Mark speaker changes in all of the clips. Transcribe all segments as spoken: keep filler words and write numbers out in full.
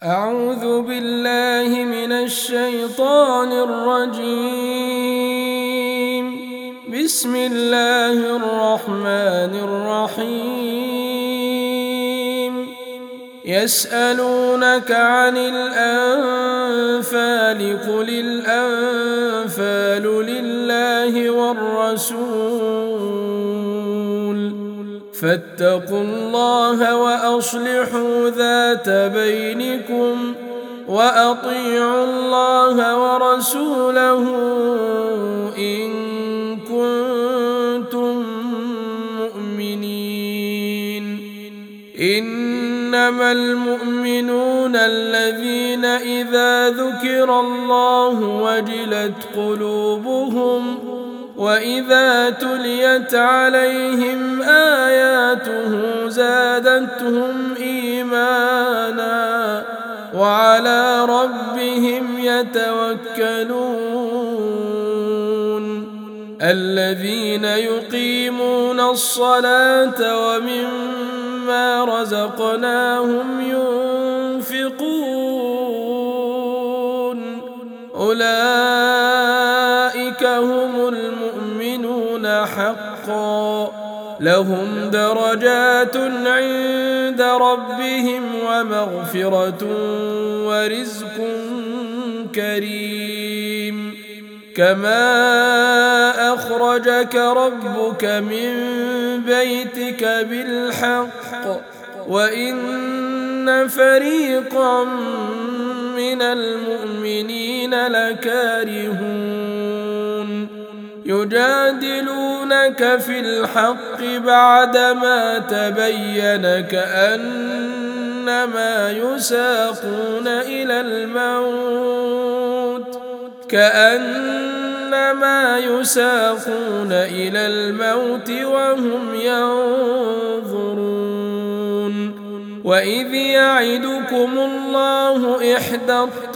Speaker 1: أعوذ بالله من الشيطان الرجيم. بسم الله الرحمن الرحيم. يسألونك عن الأنفال قل الأنفال لله والرسول فاتقوا الله وأصلحوا ذات بينكم وأطيعوا الله ورسوله إن كنتم مؤمنين. إنما المؤمنون الذين إذا ذكر الله وجلت قلوبهم وإذا تليت عليهم آياته زادتهم إيمانا وعلى ربهم يتوكلون. الذين يقيمون الصلاة ومما رزقناهم ينفقون أولئك هم المؤمنون حقا لهم درجات عند ربهم ومغفرة ورزق كريم. كما أخرجك ربك من بيتك بالحق وإن فريقا من المؤمنين لكارهون يجادلونك في الحق بعدما تبين كأنما يساقون إلى الموت كأنما يساقون إلى الموت وهم ينظرون. وإذ يعدكم الله إحدى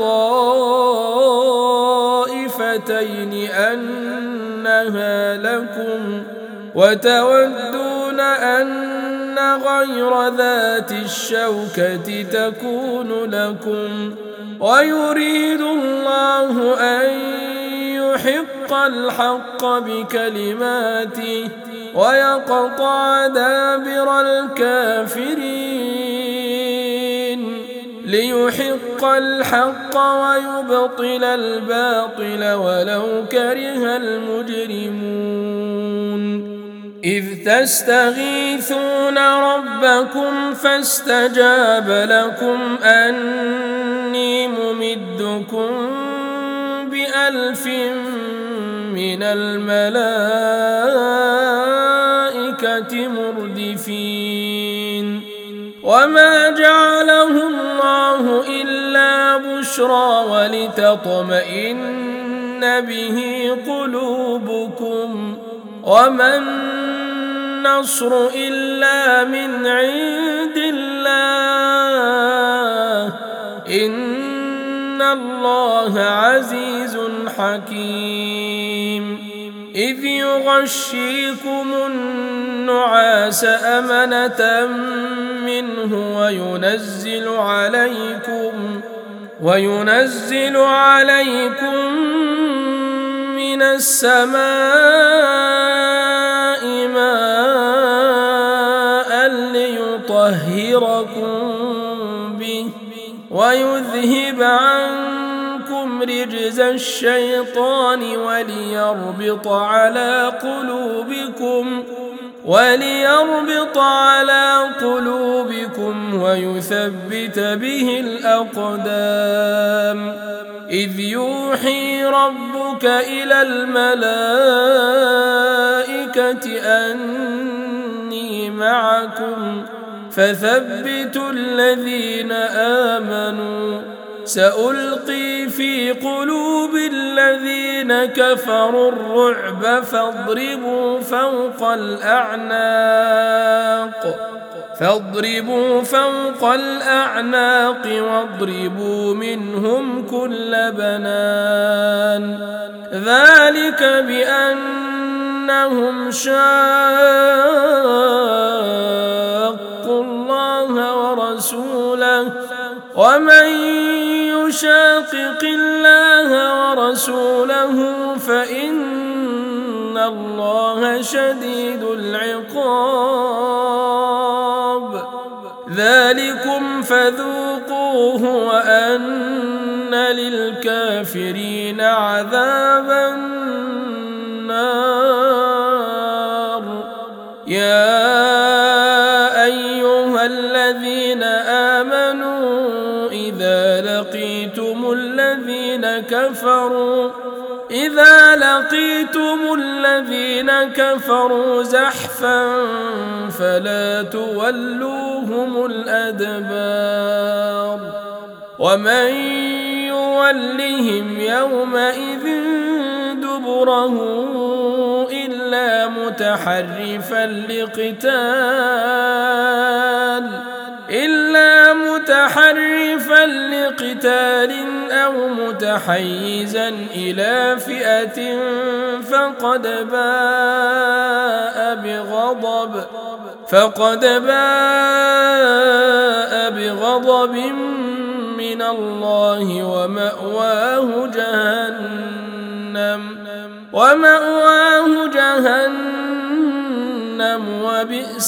Speaker 1: الطائفتين أنها لكم وتودون أن غير ذات الشوكة تكون لكم ويريد الله أن يحق الحق بكلماته ويقطع دابر الكافرين ليحق الحق ويبطل الباطل ولو كره المجرمون. إذ تستغيثون ربكم فاستجاب لكم أني ممدكم بألف من الملائكة مردفين. وما جعله الله إلا بشرى ولتطمئن به قلوبكم وما النصر إلا من عند الله إن الله عزيز حكيم. إذ يغشيكم النعاس أمنة منه وينزل عليكم وينزل عليكم من السماء ماء ليطهركم به ويذهب عنكم رجز الشيطان وليربط على قلوبكم وليربط على قلوبكم ويثبت به الأقدام. إذ يوحي ربك إلى الملائكة أني معكم فثبتوا الذين آمنوا سألقي في قلوب الذين كفروا الرعب فاضربوا فوق الأعناق فاضربوا فوق الأعناق واضربوا منهم كل بنان. ذلك بأنهم شاقوا الله ورسوله ومن يشاقق الله ورسوله فإن الله شديد العقاب. ذلكم فذوقوه وأن للكافرين عذاب النار. يا أيها الذين آمنوا إذا لقيتم الذين كفروا إذا لقيتم الذين كفروا زحفا فلا تولوهم الأدبار. ومن يولهم يومئذ دبره إلا متحرفا لقتال إلا متحرفا لقتال أو متحيزا إلى فئة فقد باء بغضب فقد باء بغضب من الله ومأواه جهنم ومأواه جهنم وبئس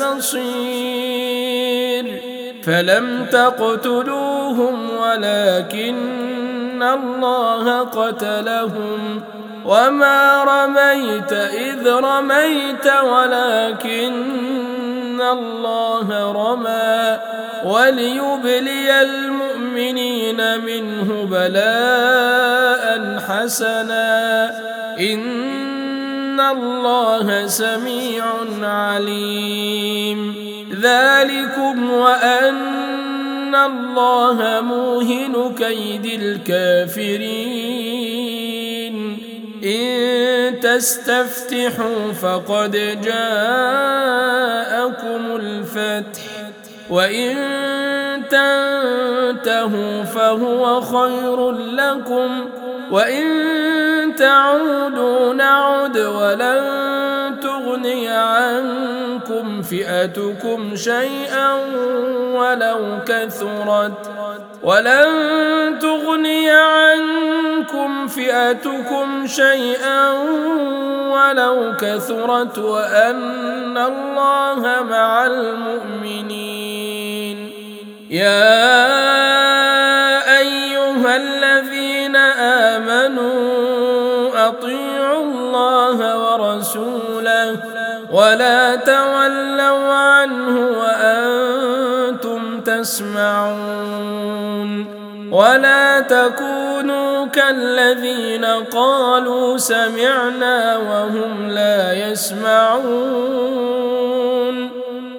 Speaker 1: المصير. فلم تقتلوهم ولكن الله قتلهم وما رميت إذ رميت ولكن الله رمى وليبلي المؤمنين منه بلاء حسنا إن الله سميع عليم. ذلكم وأن الله موهن كيد الكافرين. إن تستفتحوا فقد جاءكم الفتح وإن تنتهوا فهو خير لكم وإن تعودوا نعد ولن تغني عنكم فئتكم شيئا ولو كثرت ولن تغني عنكم فئتكم شيئا ولو كثرت وأن الله مع المؤمنين. يا أيها الذين آمنوا أطيعوا الله ورسوله ولا تولوا عنه وأنتم تسمعون. ولا تكونوا كالذين قالوا سمعنا وهم لا يسمعون.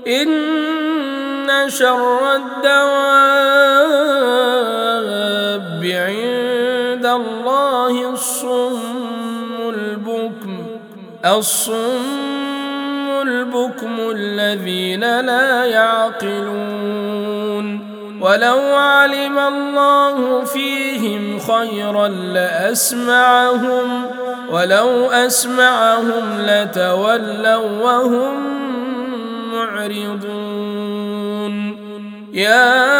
Speaker 1: إن شر الدواب عند الله الصم البكم الصم البكم الذين لا يعقلون. ولو علم الله فيهم خيرا لأسمعهم ولو أسمعهم لتولوا وهم معرضون. يا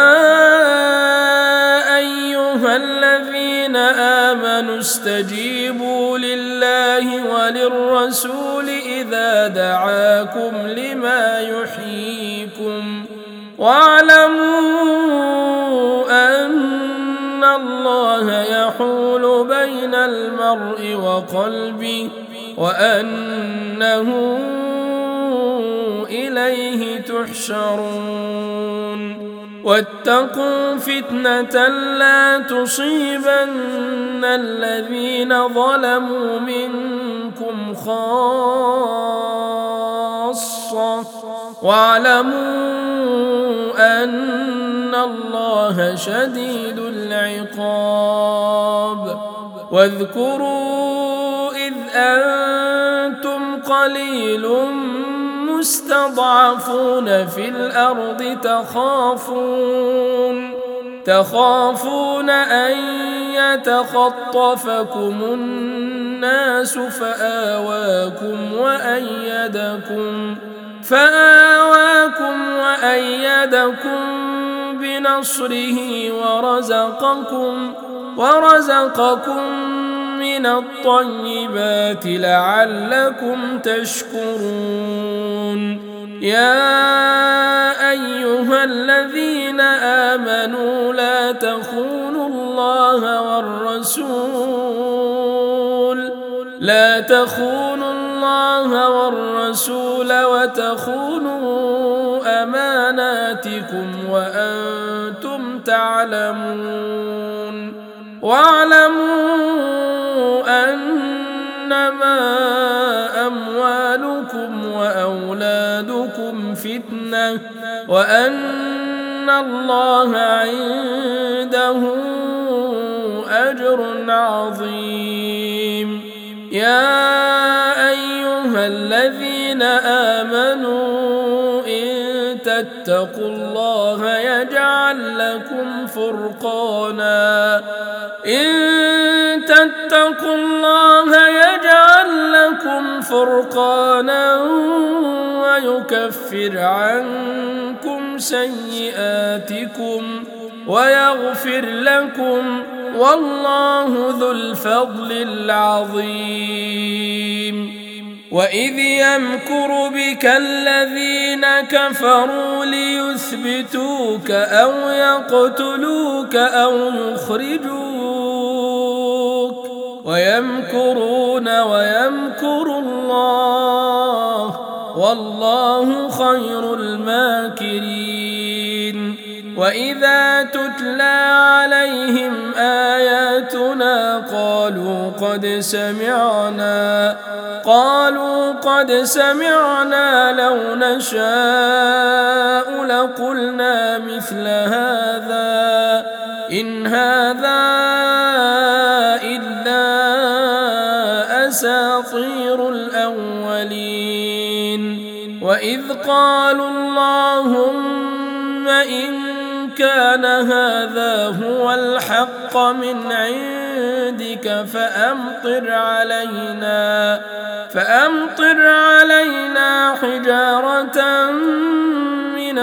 Speaker 1: أيها الذين آمنوا استجيبوا لله وللرسول إذا دعاكم لما يحييكم واعلموا أن الله يحول بين المرء وقلبه وأنه إليه تحشرون. واتقوا فتنة لا تصيبن الذين ظلموا منكم خاصة واعلموا أن الله شديد العقاب. واذكروا إذ أنتم قليل مستضعفون في الأرض تخافون تخافون أن يتخطفكم الناس فآواكم وأيدكم فآواكم وأيدكم بنصره ورزقكم ورزقكم من الطيبات لعلكم تشكرون يا أيها الذين آمنوا لا تخونوا الله والرسول لا تخونوا الله والرسول وتخونوا أماناتكم وأنتم تعلمون واعلموا أنما أموالكم وأولادكم فتنة وأن الله عنده أجر عظيم يا أيها الذين آمنوا إن تتقوا الله يجعل لكم فرقانا إن تتقوا الله يجعل لكم فرقانا ويكفر عنكم سيئاتكم ويغفر لكم والله ذو الفضل العظيم وإذ يمكر بك الذين كفروا ليثبتوك أو يقتلوك أو يخرجوك ويمكرون ويمكر الله والله خير الماكرين وإذا تتلى عليهم آياتنا قالوا قد سمعنا قالوا قد سمعنا لو نشاء لقلنا مثل هذا إن هذا إلا أساطير الأولين وإذ قالوا اللهم إن كان هذا هو الحق من عندك فأمطر علينا فأمطر علينا حجارة من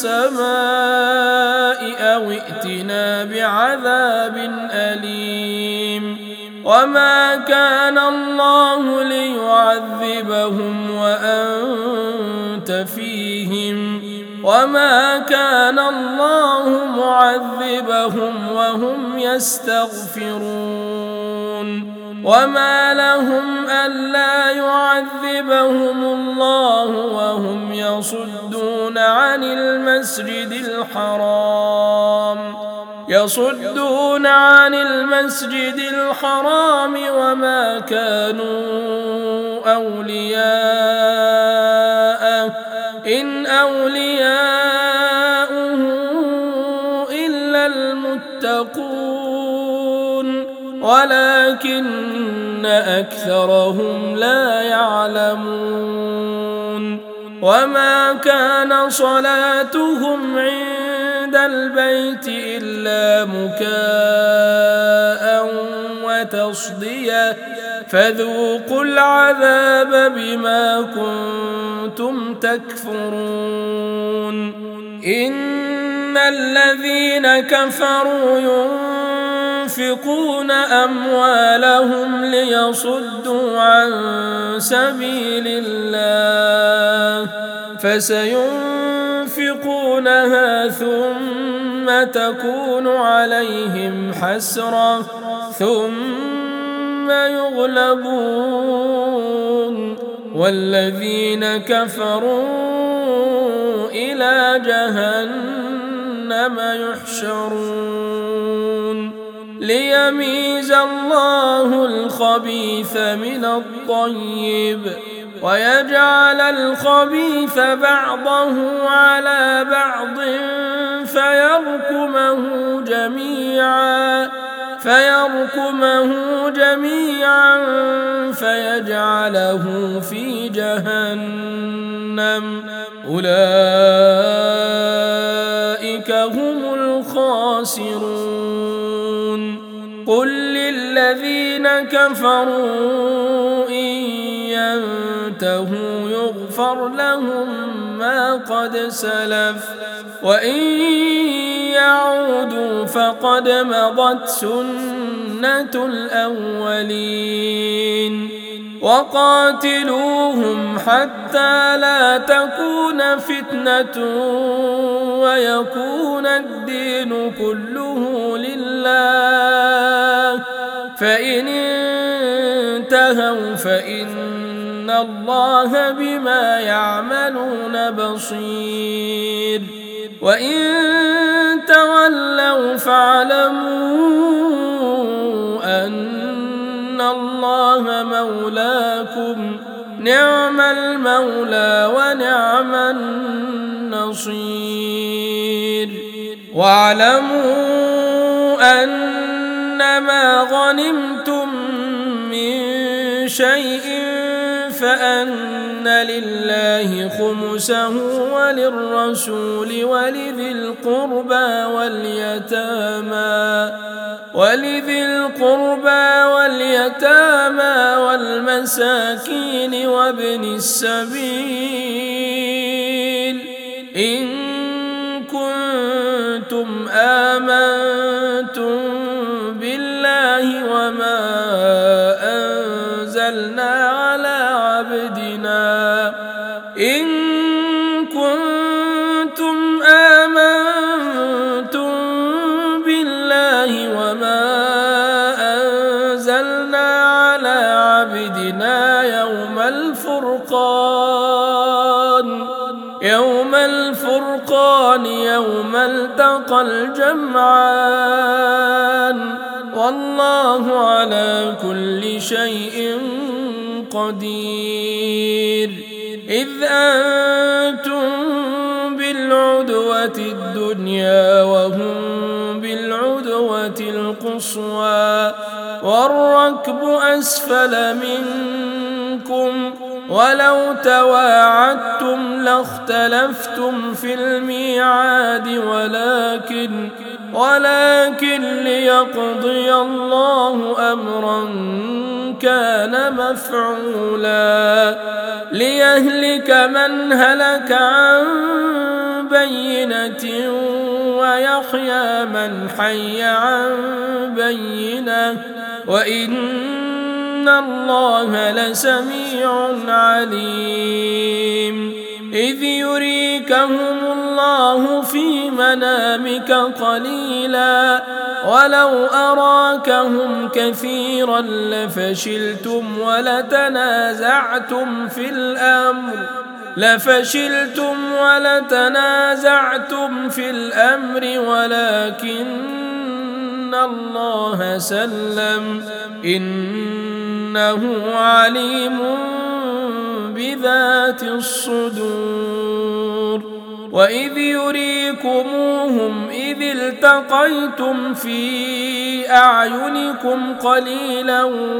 Speaker 1: السماء أو ائتنا بعذاب أليم وما كان الله ليعذبهم وأنت فيهم وما كان الله معذبهم وهم يستغفرون وما لهم ألا يعذبهم الله وهم يصدون عن المسجد الحرام يصدون عن المسجد الحرام وما كانوا أولياءه إن أولياؤه إلا المتقون ولكن أكثرهم لا يعلمون وما كان صلاتهم عند البيت إلا مكاء وتصدية فذوقوا العذاب بما كنتم تكفرون إن الذين كفروا ينفقون أموالهم ليصدوا عن سبيل الله فسينفقونها ثم تكون عليهم حسرة ثم يغلبون والذين كفروا إلى جهنم يحشرون ليميز الله الخبيث من الطيب ويجعل الخبيث بعضه على بعض فيركمه جميعا فيركمه جميعا فيجعله في جهنم أولئك هم الخاسرون قل للذين كفروا إن ينتهوا يغفر لهم ما قد سلف وإن يعودوا فقد مضت سنة الأولين وقاتلوهم حتى لا تكون فتنة ويكون الدين كله لله فإن انتهوا فإن الله بما يعملون بصير وإن تولوا فاعلموا أن الله مولاكم نعم المولى ونعم النصير واعلموا أنما غنمتم من شيء فأن لله خمسه وللرسول ولذي القربى واليتامى ولذي القربى واليتامى والمساكين وابن السبيل إن كنتم آمنتم بالله وما أنزلنا على عبدنا إن كنتم آمنتم بالله وما أنزلنا على عبدنا يوم الفرقان يوم الفرقان يوم التقى الجمعان والله على كل شيء قدير إذ أنتم بالعدوة الدنيا وهم بالعدوة القصوى والركب أسفل منكم ولو تواعدتم لاختلفتم في الميعاد ولكن ولكن ليقضي الله أمرا كان مفعولا ليهلك من هلك عن بينة ويحيى من حي عن بينة وإن الله لسميع عليم إذ يريكهم الله في منامك قليلا ولو أراكهم كثيرا لفشلتم ولتنازعتم في الأمر لفشلتم ولتنازعتم في الأمر ولكن الله سلم إنه عليم بذات الصدور وإذ يريكموهم إذ التقيتم في أعينكم قليلا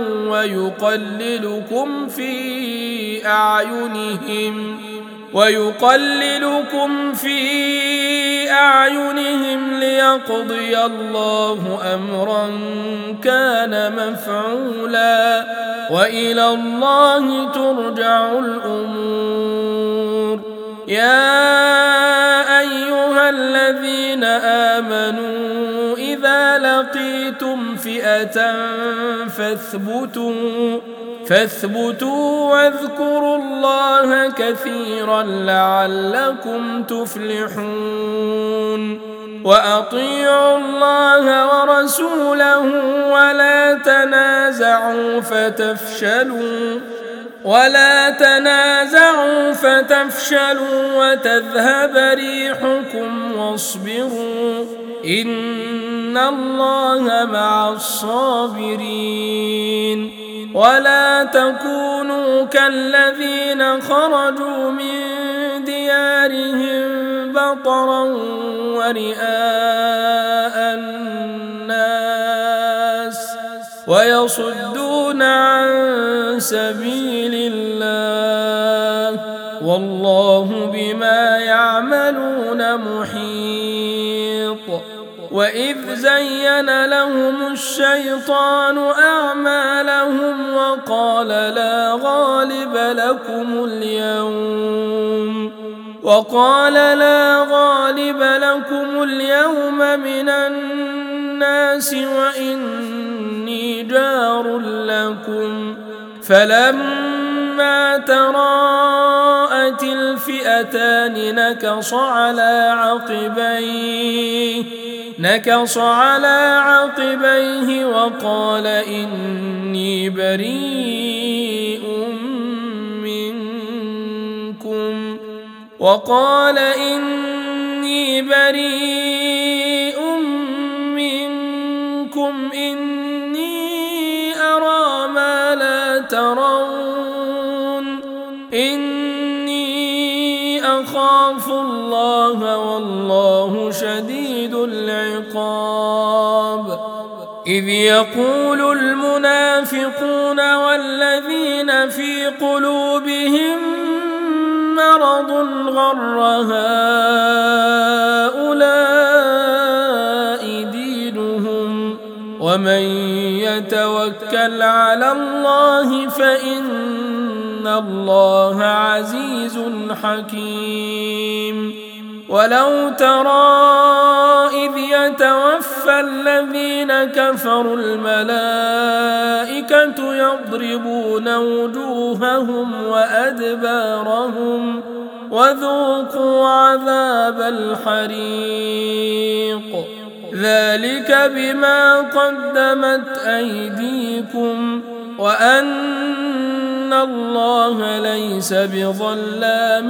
Speaker 1: ويقللكم في أعينهم ويقللكم في أعينهم ليقضي الله أمرا كان مفعولا وإلى الله ترجع الأمور يا أيها الذين آمنوا إذا لقيتم فئة فاثبتوا فاثبتوا واذكروا الله كثيرا لعلكم تفلحون وأطيعوا الله ورسوله ولا تنازعوا فتفشلوا ولا تنازعوا فتفشلوا وتذهب ريحكم واصبروا إن الله مع الصابرين ولا تكونوا كالذين خرجوا من ديارهم بطرا ورئاء الناس ويصدون عن سبيل الله والله بما يعملون محيط وإذ زين لهم الشيطان أعمالهم وقال لا غالب لكم اليوم وقال لا غالب لكم اليوم من الناس وإني جار لكم فلما تراءت الفئتان نكص على عقبيه نكص على عقبيه وقال إني بريء منكم وقال إني بريء منكم إني أرى ما لا ترون إني أخاف الله والله شديد العقاب إذ يقول المنافقون والذين في قلوبهم مرض غر هؤلاء دينهم ومن يتوكل على الله فإن الله عزيز حكيم ولو ترى إذ يتوفى الذين كفروا الملائكة يضربون وجوههم وأدبارهم وذوقوا عذاب الحريق ذلك بما قدمت أيديكم وأن الله ليس بظلام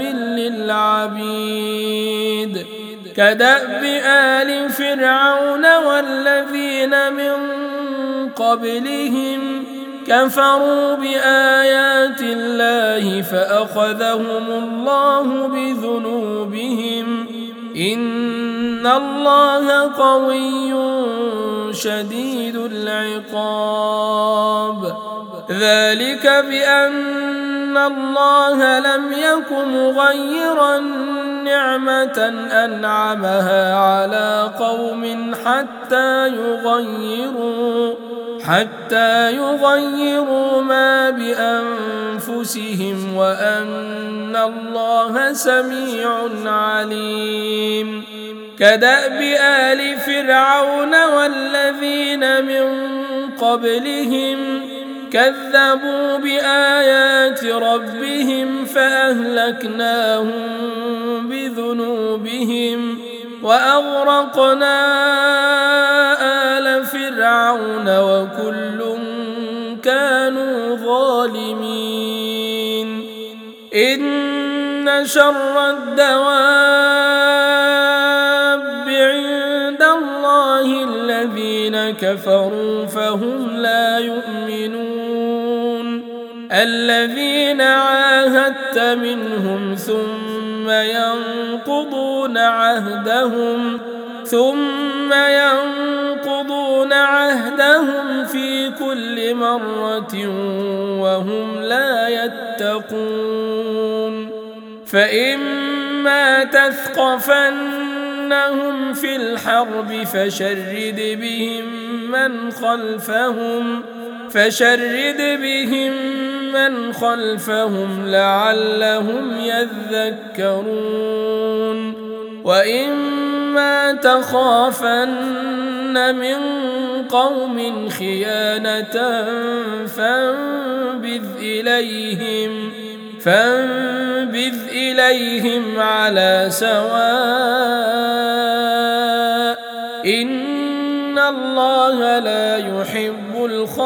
Speaker 1: للعبيد كدأب آل فرعون والذين من قبلهم كفروا بآيات الله فأخذهم الله بذنوبهم إن الله قوي شديد العقاب ذلك بأن الله لم يك مغيرا نعمة أنعمها على قوم حتى يغيروا حتى يغيروا ما بأنفسهم وأن الله سميع عليم كدأب آل فرعون والذين من قبلهم كذبوا بآيات ربهم فأهلكناهم بذنوبهم وأغرقنا آل فرعون وكل كانوا ظالمين إن شر الدواب عند الله الذين كفروا فهم لا يؤمنون الذين عاهدت منهم ثم ينقضون عهدهم ثم ينقضون عهدهم في كل مرة وهم لا يتقون فإما تثقفنهم في الحرب فشرد بهم من خلفهم فشرد بهم من خلفهم لعلهم يذكرون وإما تخافن من قوم خيانة فانبذ إليهم فانبذ إليهم على سواء إن الله لا يحب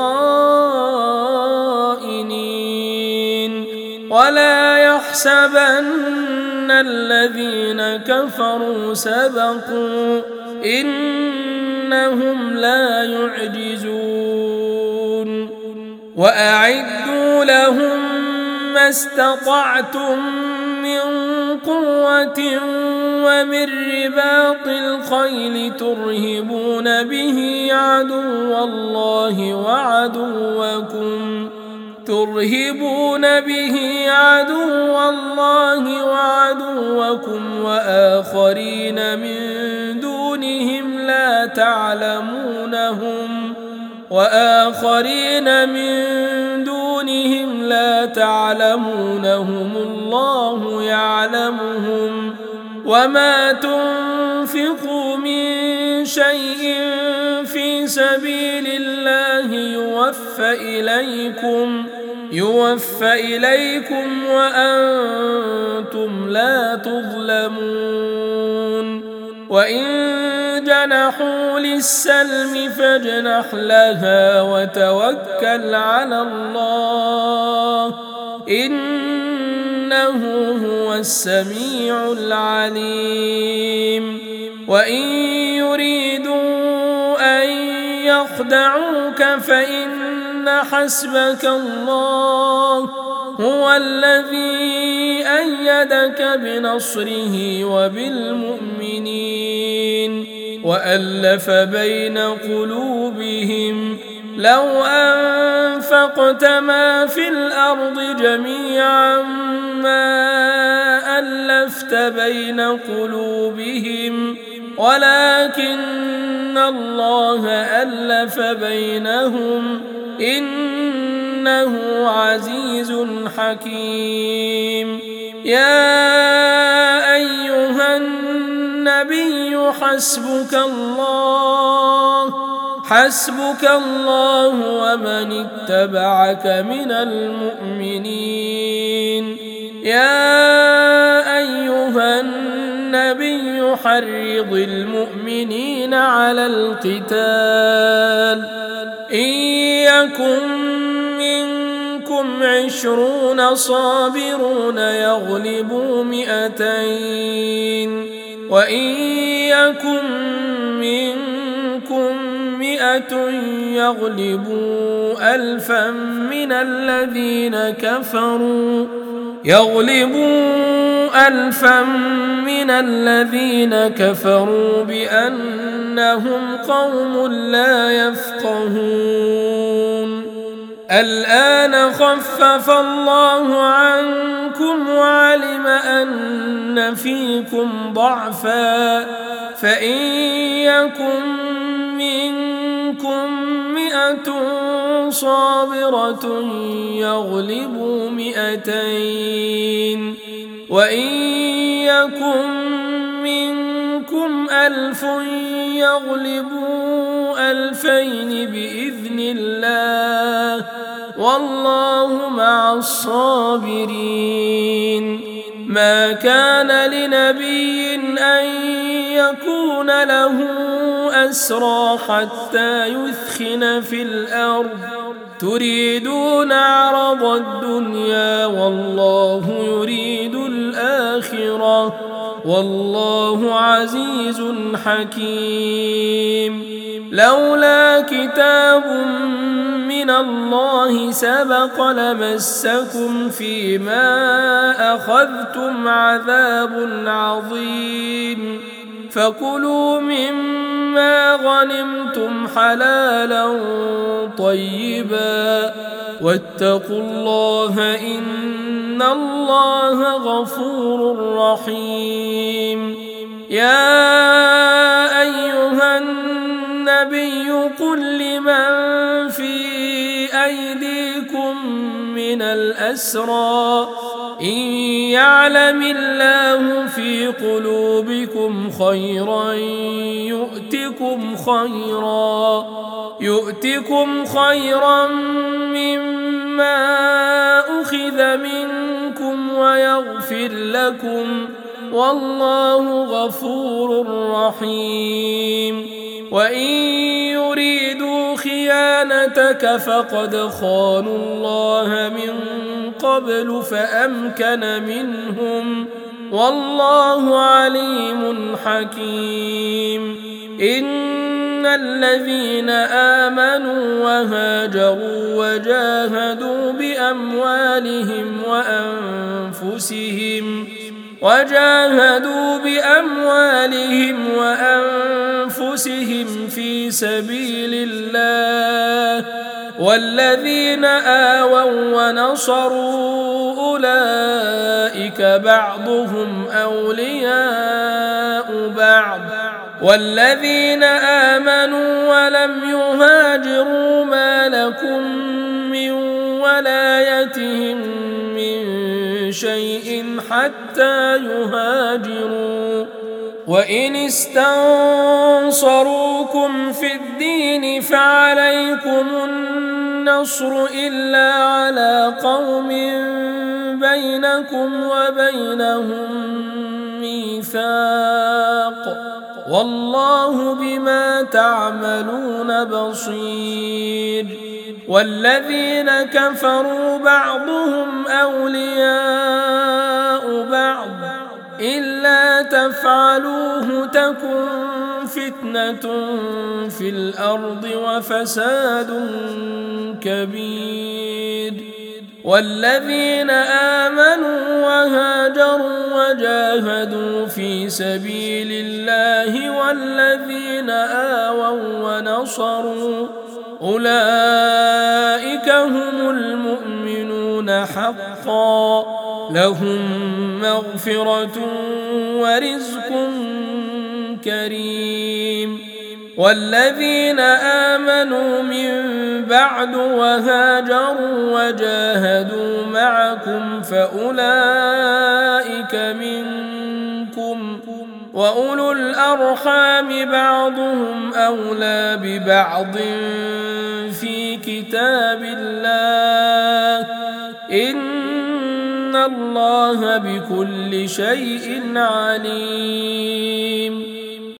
Speaker 1: الخائنين ولا يحسبن الذين كفروا سبقوا إنهم لا يعجزون وأعدوا لهم ما استطعتم من قوة ومن رباط الخيل ترهبون به عدو الله وعدوكم ترهبون به عدو الله وعدوكم وآخرين من دونهم لا تعلمونهم وآخرين من دونهم لا تعلمونهم الله يعلمهم وما تنفقوا من شيء في سبيل الله يوفى إليكم يوفى إليكم وأنتم لا تظلمون وإن جنحوا للسلم فاجنح لها وتوكل على الله إنه هو السميع العليم وإن يريدوا أن يخدعوك فإن حسبك الله هو الذي أيدك بنصره وبالمؤمنين وألف بين قلوبهم لو أنفقت ما في الأرض جميعا ما ألفت بين قلوبهم ولكن الله ألف بينهم إنه عزيز حكيم يا أيها النبي حسبك الله حسبك الله ومن اتبعك من المؤمنين يا أيها النبي حرض المؤمنين على القتال إن يكن منكم عشرون صابرون يغلبوا مئتين وإن يكن منكم مئة يغلبوا ألفا من الذين كفروا يغلبوا ألفا من الذين كفروا بأنهم قوم لا يفقهون الآن خفف الله عنكم وعلم أن فيكم ضعفا فإن يكن منكم مئة صابرة يغلبوا مئتين وإن يكن منكم ألف يغلبوا ألفين بإذن الله والله مع الصابرين ما كان لنبي أن يكون له أسرى حتى يثخن في الأرض تريدون عرض الدنيا والله يريد الآخرة والله عزيز حكيم لولا كتاب من الله سبق لمسكم فيما أخذتم عذاب عظيم فكلوا مما غنمتم حلالا طيبا واتقوا الله إن الله غفور رحيم يا أيها النبي قل لمن في أيديكم من الأسرى إن يعلم الله في قلوبكم خيرا يؤتكم خيرا يؤتكم خيرا مما أخذ منكم ويغفر لكم والله غفور رحيم وإن يريدوا خيانتك فقد خانوا الله من قبل فأمكن منهم والله عليم حكيم إن الذين آمنوا وهاجروا وجاهدوا بأموالهم وأنفسهم وجاهدوا بأموالهم وأنفسهم في سبيل الله والذين آووا ونصروا أولئك بعضهم أولياء بعض والذين آمنوا ولم يهاجروا ما لكم من ولايتهم من شيء حتى يهاجروا. وإن استنصروكم في الدين فعليكم النصر إلا على قوم بينكم وبينهم ميثاق، والله بما تعملون بصير. والذين كفروا بعضهم أولياء بعض إلا تفعلوه تكن فتنة في الأرض وفساد كبير. والذين آمنوا وهاجروا وجاهدوا في سبيل الله والذين آووا ونصروا أولئك هم المؤمنون حقا، لهم مغفرة ورزق كريم. والذين آمنوا من بعد وهاجروا وجاهدوا معكم فأولئك منكم، وأولو الأرحام بعضهم أولى ببعض في كتاب الله، إن الله بكل شيء عليم.